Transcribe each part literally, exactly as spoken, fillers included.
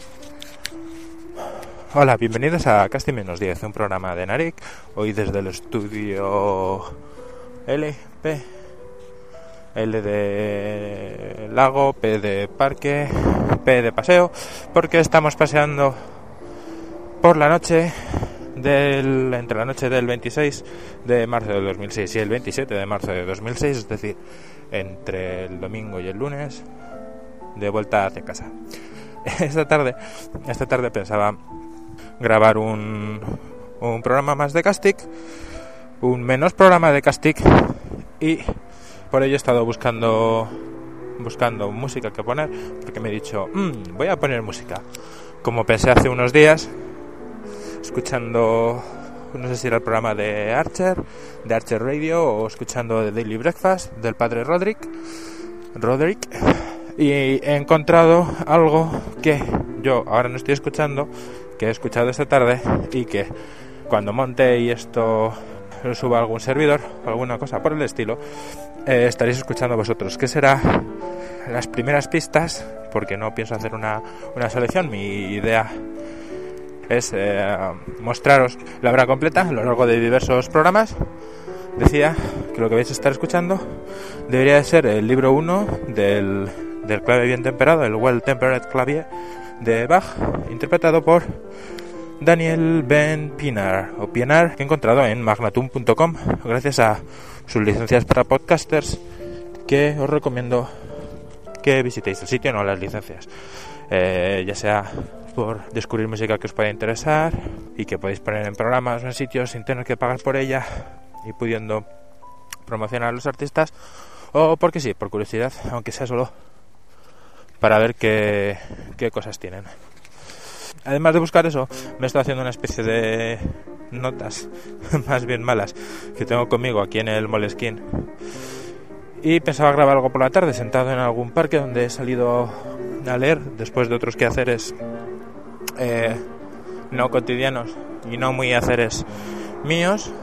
Hola, bienvenidos a Casti menos diez, un programa de Narek, hoy desde el estudio L, P, L de lago, P de parque, P de paseo, porque estamos paseando por la noche del entre la noche del veintiséis de marzo de dos mil seis y el veintisiete de marzo de dos mil seis, es decir, entre el domingo y el lunes, de vuelta hacia casa. Esta tarde, esta tarde pensaba grabar un, un programa más de Castic, un menos programa de Castic, y por ello he estado buscando buscando música que poner, porque me he dicho, mmm, voy a poner música. Como pensé hace unos días, escuchando, no sé si era el programa de Archer, de Archer Radio, o escuchando The Daily Breakfast del padre Roderick, Roderick, y he encontrado algo que yo ahora no estoy escuchando, que he escuchado esta tarde y que cuando monte y esto lo suba a algún servidor, alguna cosa por el estilo, eh, estaréis escuchando vosotros, que será las primeras pistas, porque no pienso hacer una, una selección. Mi idea es eh, mostraros la obra completa a lo largo de diversos programas. Decía que lo que vais a estar escuchando debería de ser el libro uno del, del clave bien temperado, el Well Tempered Clavier de Bach, interpretado por Daniel Ben Pienaar, o Pienaar, que he encontrado en magnatum punto com, gracias a sus licencias para podcasters, que os recomiendo que visitéis el sitio, no las licencias, eh, ya sea por descubrir música que os pueda interesar y que podéis poner en programas o en sitios sin tener que pagar por ella y pudiendo promocionar a los artistas, o porque sí, por curiosidad, aunque sea solo para ver qué, qué cosas tienen. Además de buscar eso, me estoy haciendo una especie de notas, más bien malas, que tengo conmigo aquí en el Moleskine. Y pensaba grabar algo por la tarde, sentado en algún parque donde he salido a leer, después de otros quehaceres eh, no cotidianos y no muy haceres míos,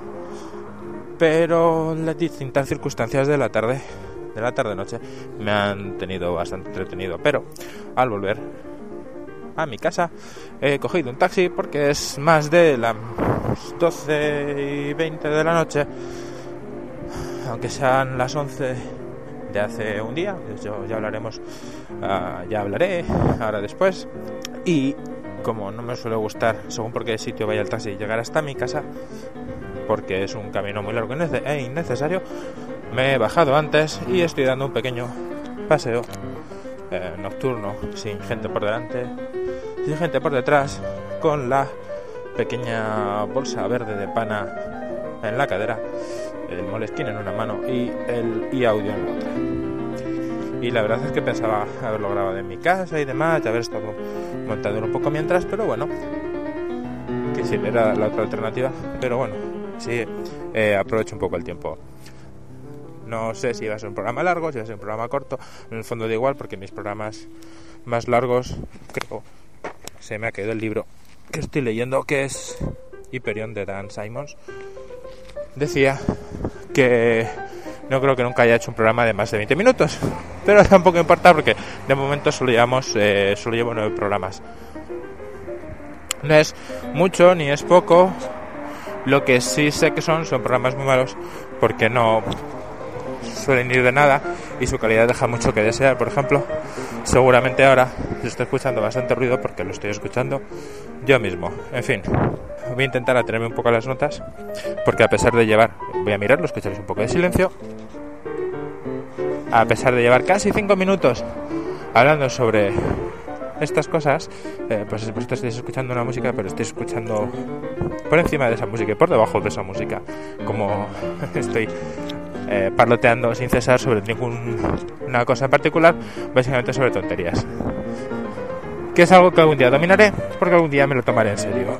pero las distintas circunstancias de la tarde, de la tarde-noche, me han tenido bastante entretenido. Pero al volver a mi casa he cogido un taxi porque es más de las doce y veinte de la noche, aunque sean las once de hace un día. Yo ya hablaremos, uh, ya hablaré ahora después. Y como no me suele gustar, según por qué sitio vaya el taxi, llegar hasta mi casa, porque es un camino muy largo e innecesario, me he bajado antes y estoy dando un pequeño paseo eh, nocturno, sin gente por delante, sin gente por detrás, con la pequeña bolsa verde de pana en la cadera, el Moleskine en una mano y el iAudio en la otra. Y la verdad es que pensaba haberlo grabado en mi casa y demás, y haber estado montando un poco mientras, pero bueno, que sí, era la otra alternativa, pero bueno, sí, eh, aprovecho un poco el tiempo. No sé si va a ser un programa largo, si va a ser un programa corto, en el fondo da igual, porque mis programas más largos, creo, se me ha caído el libro que estoy leyendo, que es Hyperion de Dan Simmons. Decía que no creo que nunca haya hecho un programa de más de veinte minutos, pero tampoco importa porque de momento solo llevamos eh, solo llevo nueve programas. No es mucho ni es poco. Lo que sí sé que son son programas muy malos, porque no suelen ir de nada y su calidad deja mucho que desear. Por ejemplo, seguramente ahora se está escuchando bastante ruido porque lo estoy escuchando yo mismo. En fin, voy a intentar atenerme un poco a las notas, porque a pesar de llevar, voy a mirarlo, escucharéis un poco de silencio, a pesar de llevar casi cinco minutos hablando sobre estas cosas, eh, pues vosotros estáis escuchando una música, pero estáis escuchando por encima de esa música y por debajo de esa música, como estoy eh, parloteando sin cesar sobre ninguna cosa en particular, básicamente sobre tonterías, que es algo que algún día dominaré, porque algún día me lo tomaré en serio.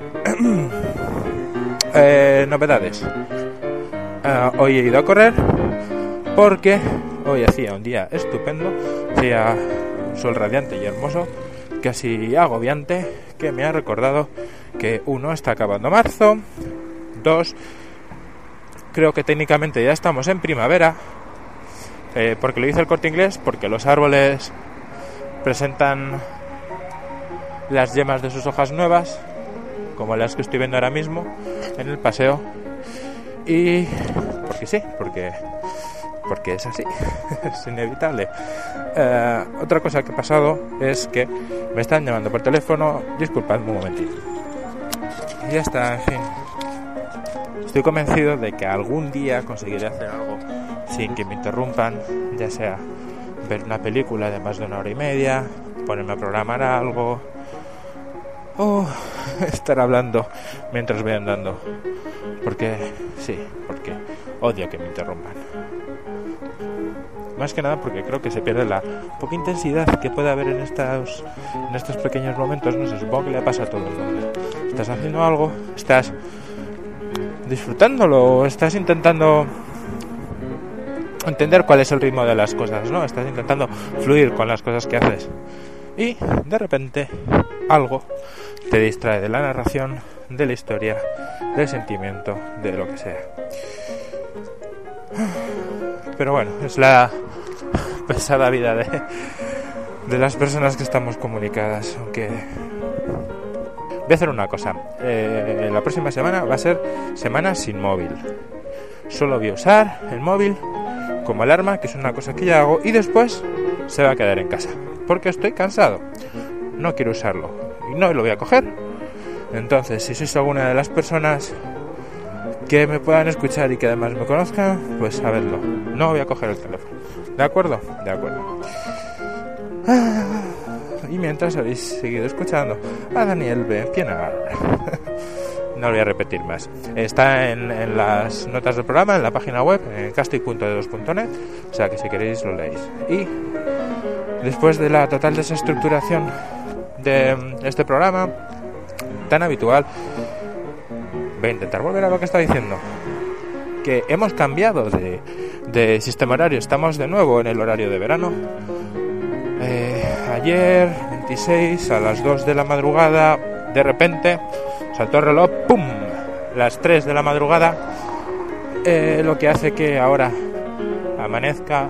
eh, novedades. Uh, hoy he ido a correr porque hoy hacía un día estupendo, hacía un sol radiante y hermoso, casi agobiante, que me ha recordado que uno, está acabando marzo, dos, creo que técnicamente ya estamos en primavera, eh, porque lo dice el Corte Inglés, porque los árboles presentan las yemas de sus hojas nuevas, como las que estoy viendo ahora mismo en el paseo. Y porque sí, porque porque es así, es inevitable. Eh, otra cosa que ha pasado es que me están llamando por teléfono. Disculpadme un momentito. Y ya está, en fin. Estoy convencido de que algún día conseguiré hacer algo sin que me interrumpan, ya sea ver una película de más de una hora y media, ponerme a programar algo, o estar hablando mientras voy andando. Porque, sí, porque odio que me interrumpan. Más que nada porque creo que se pierde la poca intensidad que puede haber en estos, en estos pequeños momentos. No sé, supongo que le pasa a todo el mundo. Estás haciendo algo, estás disfrutándolo, estás intentando entender cuál es el ritmo de las cosas, ¿no? Estás intentando fluir con las cosas que haces. Y de repente algo te distrae de la narración, de la historia, del sentimiento, de lo que sea. Pero bueno, es la pesada vida de, de las personas que estamos comunicadas. Aunque voy a hacer una cosa. Eh, la próxima semana va a ser semana sin móvil. Solo voy a usar el móvil como alarma, que es una cosa que ya hago, y después se va a quedar en casa. Porque estoy cansado. No quiero usarlo. Y no lo voy a coger. Entonces, si sois alguna de las personas que me puedan escuchar y que además me conozcan, pues sabedlo. No voy a coger el teléfono. ¿De acuerdo? De acuerdo. Y mientras habéis seguido escuchando a Daniel B. Pienaar. No lo voy a repetir más. Está en, en las notas del programa, en la página web, en castic punto e dos punto net. O sea que si queréis lo leéis. Y después de la total desestructuración de este programa tan habitual, voy a intentar volver a lo que estaba diciendo. Que hemos cambiado de, de sistema horario. Estamos de nuevo en el horario de verano. Eh, ayer, veintiséis, a las dos de la madrugada, de repente saltó el reloj, ¡pum!, las tres de la madrugada, eh, lo que hace que ahora amanezca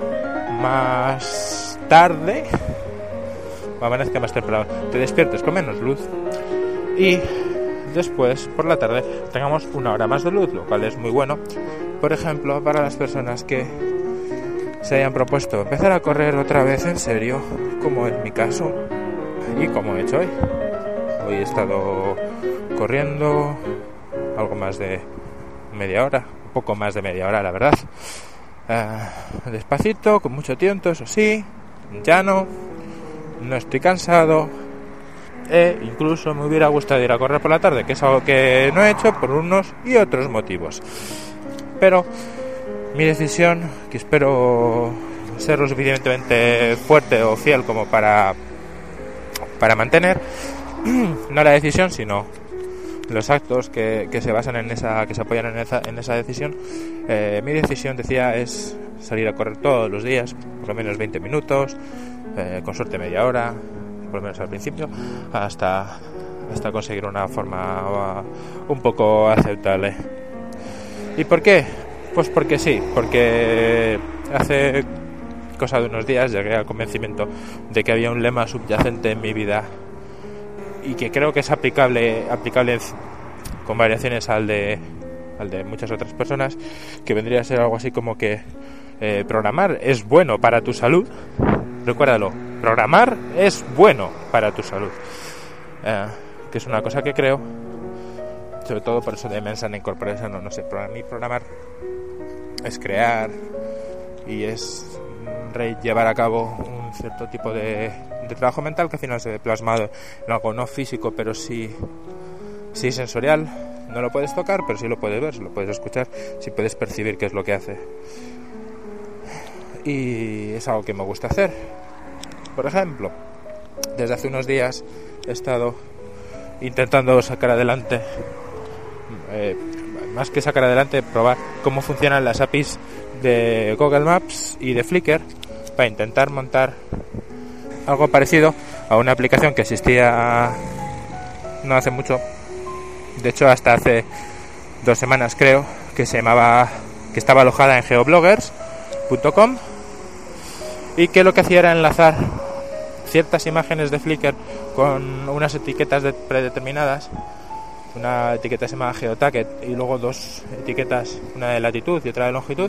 más tarde, o amanezca más temprano, te despiertes con menos luz y después por la tarde tengamos una hora más de luz, lo cual es muy bueno, por ejemplo, para las personas que se hayan propuesto empezar a correr otra vez en serio, como en mi caso y como he hecho hoy. Hoy he estado corriendo algo más de media hora, un poco más de media hora, la verdad. Uh, despacito, con mucho tiento, eso sí, llano, no estoy cansado. E incluso me hubiera gustado ir a correr por la tarde, que es algo que no he hecho por unos y otros motivos. Pero mi decisión, que espero ser lo suficientemente fuerte o fiel como para, para mantener, no la decisión, sino los actos que, que se basan en esa, que se apoyan en esa, en esa decisión. Eh, mi decisión, decía, es salir a correr todos los días, por lo menos veinte minutos, eh, con suerte media hora, por lo menos al principio, hasta, hasta conseguir una forma uh, un poco aceptable. ¿Y por qué? Pues porque sí, porque hace cosa de unos días llegué al convencimiento de que había un lema subyacente en mi vida y que creo que es aplicable aplicable con variaciones al de al de muchas otras personas, que vendría a ser algo así como que eh, programar es bueno para tu salud. Recuérdalo, programar es bueno para tu salud, eh, que es una cosa que creo, sobre todo por eso de Mensan Incorporation, no, no sé, para mí programar es crear y es re- llevar a cabo un cierto tipo de, de trabajo mental que al final se ve plasmado en algo no físico, pero sí, sí sensorial. No lo puedes tocar, pero sí lo puedes ver, sí lo puedes escuchar, sí puedes percibir qué es lo que hace. Y es algo que me gusta hacer. Por ejemplo, desde hace unos días he estado intentando sacar adelante, eh, más que sacar adelante, probar cómo funcionan las A P Is de Google Maps y de Flickr para intentar montar algo parecido a una aplicación que existía no hace mucho, de hecho hasta hace dos semanas creo, que se llamaba, que estaba alojada en geobloggers punto com y que lo que hacía era enlazar ciertas imágenes de Flickr con unas etiquetas de, predeterminadas. Una etiqueta se llama GeoTagged y luego dos etiquetas, una de latitud y otra de longitud,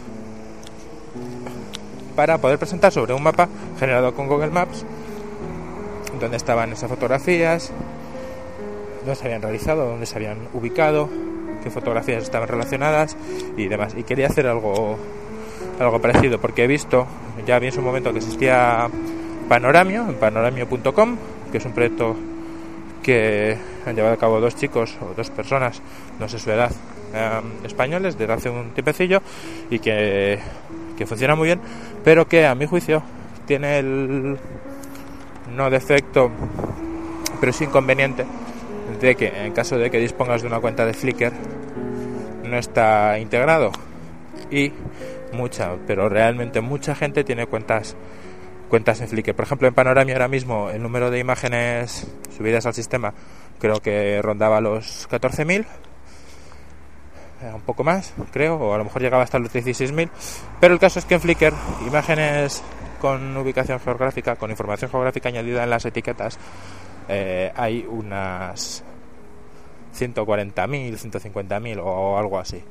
para poder presentar sobre un mapa generado con Google Maps dónde estaban esas fotografías, dónde se habían realizado, dónde se habían ubicado, qué fotografías estaban relacionadas y demás. Y quería hacer algo algo parecido, porque he visto ya vi en su momento que existía Panoramio, en panoramio punto com, que es un proyecto que han llevado a cabo dos chicos o dos personas, no sé su edad, eh, españoles desde hace un tiempecillo, y que, que funciona muy bien, pero que a mi juicio tiene el no defecto, pero sí inconveniente, de que en caso de que dispongas de una cuenta de Flickr no está integrado, y mucha, pero realmente mucha gente tiene cuentas cuentas en Flickr. Por ejemplo, en Panoramio ahora mismo el número de imágenes subidas al sistema creo que rondaba los catorce mil, un poco más creo, o a lo mejor llegaba hasta los dieciséis mil, pero el caso es que en Flickr imágenes con ubicación geográfica, con información geográfica añadida en las etiquetas, eh, hay unas ciento cuarenta mil, ciento cincuenta mil o algo así,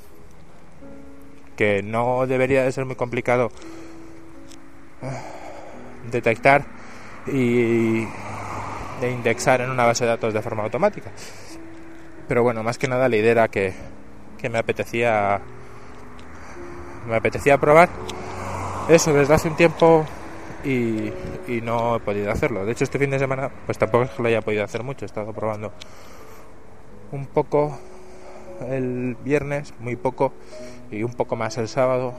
que no debería de ser muy complicado detectar y de indexar en una base de datos de forma automática. Pero bueno, más que nada la idea era que, que me apetecía me apetecía probar eso desde hace un tiempo y, y no he podido hacerlo. De hecho, este fin de semana pues tampoco es que lo haya podido hacer mucho. He estado probando un poco el viernes, muy poco, y un poco más el sábado.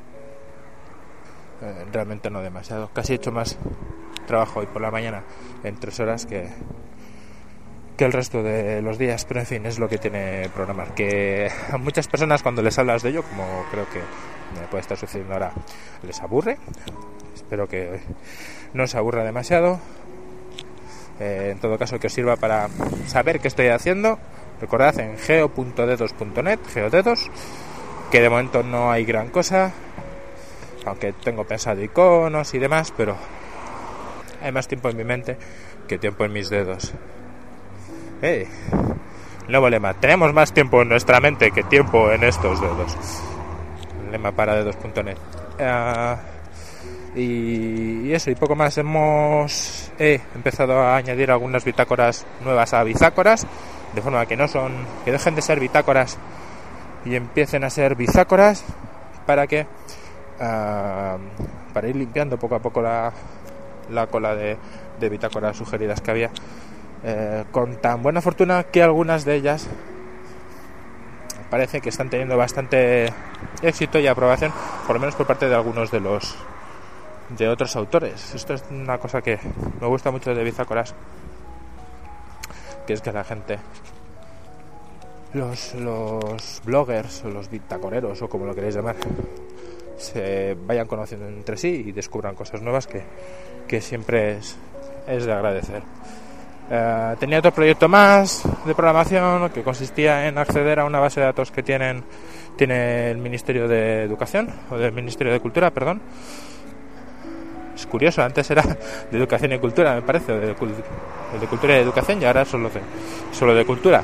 Eh, realmente no demasiado. Casi he hecho más trabajo hoy por la mañana en tres horas que, que el resto de los días. Pero en fin, es lo que tiene programar. Que a muchas personas cuando les hablas de ello, como creo que me puede estar sucediendo ahora, les aburre. Espero que no os aburra demasiado. Eh, en todo caso, que os sirva para saber qué estoy haciendo. Recordad en geo punto dedos punto net, geodedos, que de momento no hay gran cosa, aunque tengo pensado iconos y demás, pero hay más tiempo en mi mente que tiempo en mis dedos. ¡Hey! Nuevo lema: tenemos más tiempo en nuestra mente que tiempo en estos dedos. Lema para dedos punto net. Uh, y, y eso, y poco más. Hemos he empezado a añadir algunas bitácoras nuevas a bizácoras, de forma que no son, que dejen de ser bitácoras y empiecen a ser bizácoras, para que uh, para ir limpiando poco a poco la, la cola de, de bitácoras sugeridas que había, eh, con tan buena fortuna que algunas de ellas parece que están teniendo bastante éxito y aprobación, por lo menos por parte de algunos de los de otros autores. Esto es una cosa que me gusta mucho de bizácoras, que es que la gente, los, los bloggers o los bitacoreros o como lo queréis llamar, se vayan conociendo entre sí y descubran cosas nuevas que, que siempre es, es de agradecer. Uh, tenía otro proyecto más de programación que consistía en acceder a una base de datos que tienen tiene el Ministerio de Educación, o del Ministerio de Cultura, perdón. Es curioso, antes era de Educación y Cultura, me parece, de, de Cultura y Educación, y ahora solo de, solo de Cultura.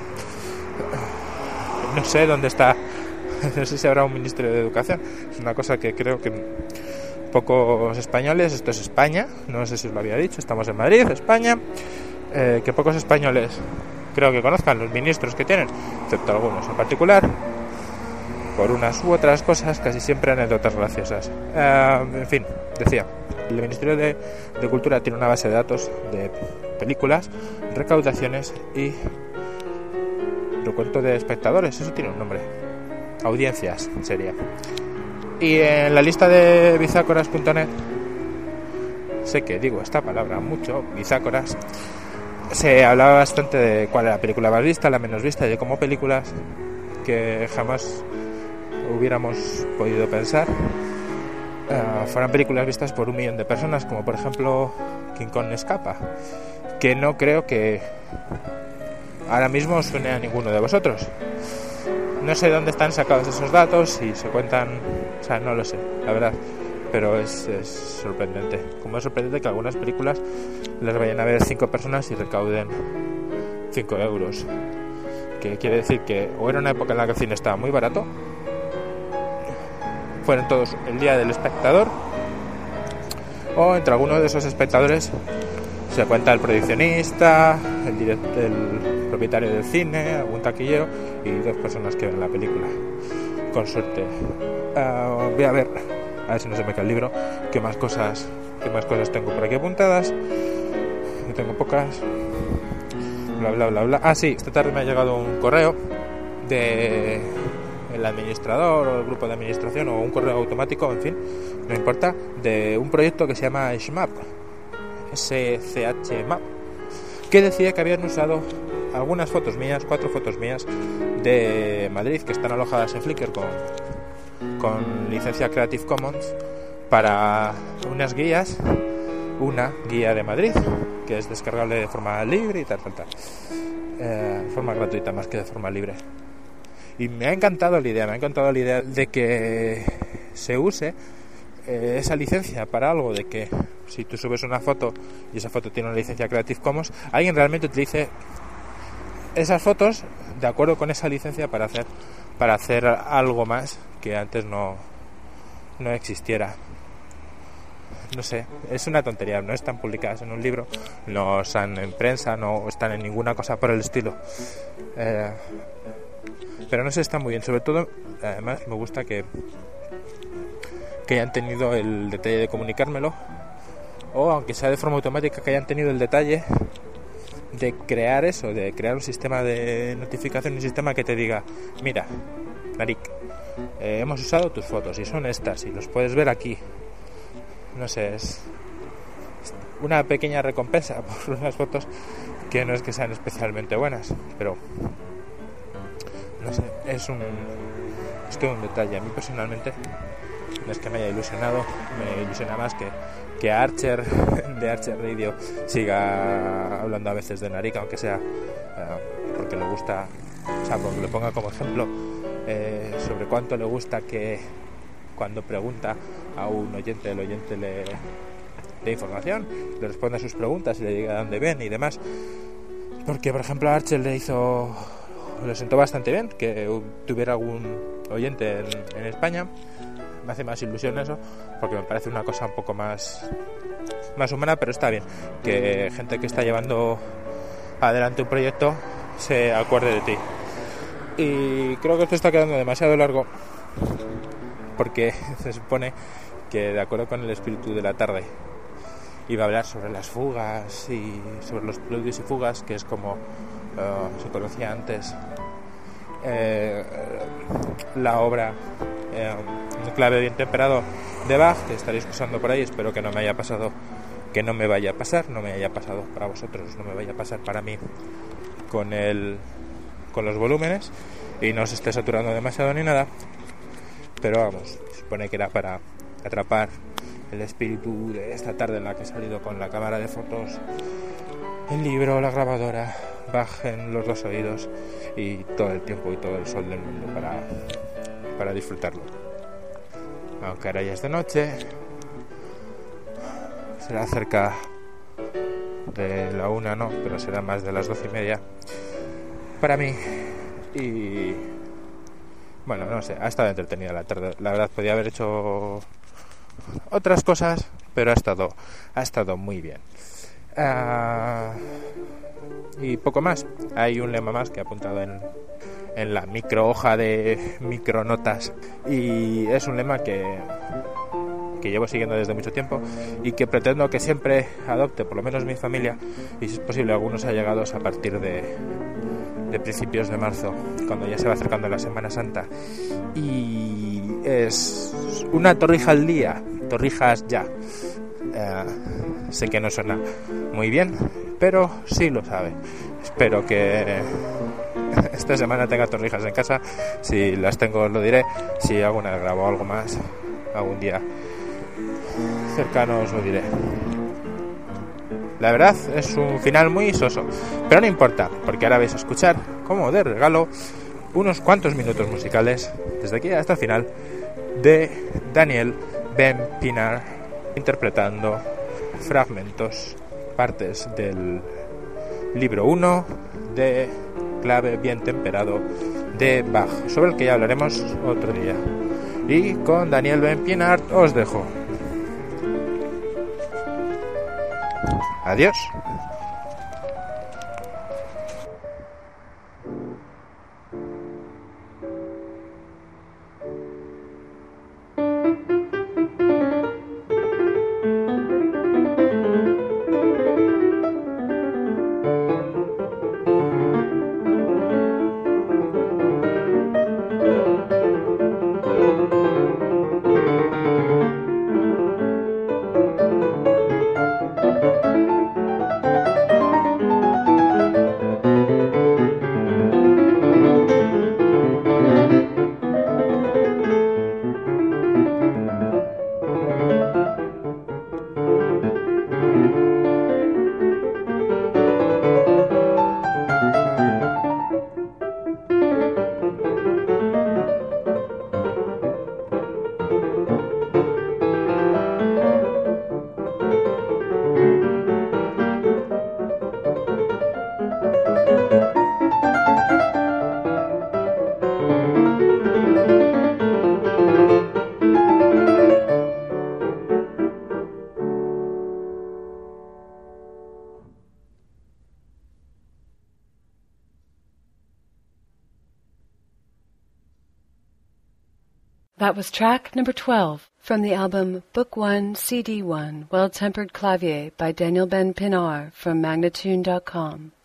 No sé dónde está, no sé si habrá un Ministerio de Educación. Es una cosa que creo que pocos españoles, esto es España, no sé si os lo había dicho, estamos en Madrid, España, eh, que pocos españoles creo que conozcan los ministros que tienen, excepto algunos en particular, por unas u otras cosas, casi siempre anécdotas graciosas. Eh, en fin, decía, el Ministerio de, de Cultura tiene una base de datos de películas, recaudaciones y recuento de espectadores, eso tiene un nombre, audiencias sería. Y en la lista de bizácoras punto net, sé que digo esta palabra mucho, bizácoras, se hablaba bastante de cuál era la película más vista, la menos vista, y de cómo películas que jamás hubiéramos podido pensar uh, fueran películas vistas por un millón de personas, como por ejemplo King Kong Escapa, que no creo que ahora mismo suene a ninguno de vosotros. No sé dónde están sacados esos datos, si se cuentan, o sea, no lo sé, la verdad. pero es, es sorprendente. Como es sorprendente que algunas películas las vayan a ver cinco personas y recauden cinco euros, que quiere decir que o era una época en la que el cine estaba muy barato, fueron todos el día del espectador, o entre algunos de esos espectadores se cuenta el proyeccionista, el, direct, el propietario del cine, algún taquillero y dos personas que ven la película, con suerte. Uh, voy a ver, a ver si no se me cae el libro, qué más cosas, qué más cosas tengo por aquí apuntadas. Yo tengo pocas. Bla bla bla bla. Ah, sí, esta tarde me ha llegado un correo de el administrador o el grupo de administración, o un correo automático, en fin, no importa, de un proyecto que se llama SCHMAP, S C H M A P, que decía que habían usado algunas fotos mías, cuatro fotos mías de Madrid, que están alojadas en Flickr con, con licencia Creative Commons, para unas guías, una guía de Madrid, que es descargable de forma libre y tal, tal, tal, eh, de forma gratuita más que de forma libre. Y me ha encantado la idea, me ha encantado la idea de que se use eh, esa licencia para algo, de que si tú subes una foto y esa foto tiene una licencia Creative Commons, alguien realmente utilice esas fotos de acuerdo con esa licencia para hacer para hacer algo más que antes no, no existiera. No sé, es una tontería, no están publicadas en un libro, no están en prensa, no están en ninguna cosa por el estilo. Eh, pero no sé, está muy bien. Sobre todo, además me gusta que que hayan tenido el detalle de comunicármelo, o aunque sea de forma automática, que hayan tenido el detalle de crear eso, de crear un sistema de notificación, un sistema que te diga: mira, Narik, eh, hemos usado tus fotos y son estas y los puedes ver aquí. No sé, es una pequeña recompensa por unas fotos que no es que sean especialmente buenas, pero no sé, es un es todo un detalle. A mí personalmente no es que me haya ilusionado, me ilusiona más que, que Archer de Archer Radio siga hablando a veces de Narik, aunque sea uh, porque le gusta, o sea, porque le ponga como ejemplo eh, sobre cuánto le gusta que cuando pregunta a un oyente, el oyente le dé información, le responde a sus preguntas y le diga dónde ven y demás. Porque, por ejemplo, a Archer le hizo, le sentó bastante bien que tuviera algún oyente en, en España. Me hace más ilusión eso, porque me parece una cosa un poco más más humana, pero está bien que gente que está llevando adelante un proyecto se acuerde de ti. Y creo que esto está quedando demasiado largo, porque se supone que, de acuerdo con el espíritu de la tarde, iba a hablar sobre las fugas y sobre los preludios y fugas, que es como uh, se conocía antes eh, la obra eh, un clave bien temperado de Bach, que estaréis escuchando por ahí. Espero que no me haya pasado, que no me vaya a pasar, no me haya pasado para vosotros, no me vaya a pasar para mí con el con los volúmenes y no os esté saturando demasiado ni nada. Pero vamos, se supone que era para atrapar el espíritu de esta tarde en la que he salido con la cámara de fotos, el libro, la grabadora, Bach en los dos oídos y todo el tiempo y todo el sol del mundo para, para disfrutarlo. Aunque ahora ya es de noche, será cerca de la una, no, pero será más de las doce y media para mí. Y bueno, no sé, ha estado entretenida la tarde. La verdad, podía haber hecho otras cosas, pero ha estado ha estado muy bien. Uh, y poco más. Hay un lema más que he apuntado en, en la micro hoja de micronotas, y es un lema que que llevo siguiendo desde mucho tiempo y que pretendo que siempre adopte, por lo menos mi familia, y si es posible algunos allegados, a partir de de principios de marzo, cuando ya se va acercando la Semana Santa. Y es una torrija al día, torrijas ya. Eh, sé que no suena muy bien, pero sí lo sabe. Espero que esta semana tenga torrijas en casa. Si las tengo os lo diré. Si alguna grabo algo más algún día cercano os lo diré. La verdad es un final muy soso, pero no importa, porque ahora vais a escuchar, como de regalo, unos cuantos minutos musicales desde aquí hasta el final de Daniel Ben Pinar interpretando fragmentos, partes del libro uno de Clave bien temperado de Bach, sobre el que ya hablaremos otro día. Y con Daniel Ben Pinar os dejo. Adiós. That was track number twelve from the album Book one, C D one, Well-Tempered Clavier by Daniel Ben Pinar from Magnatune dot com.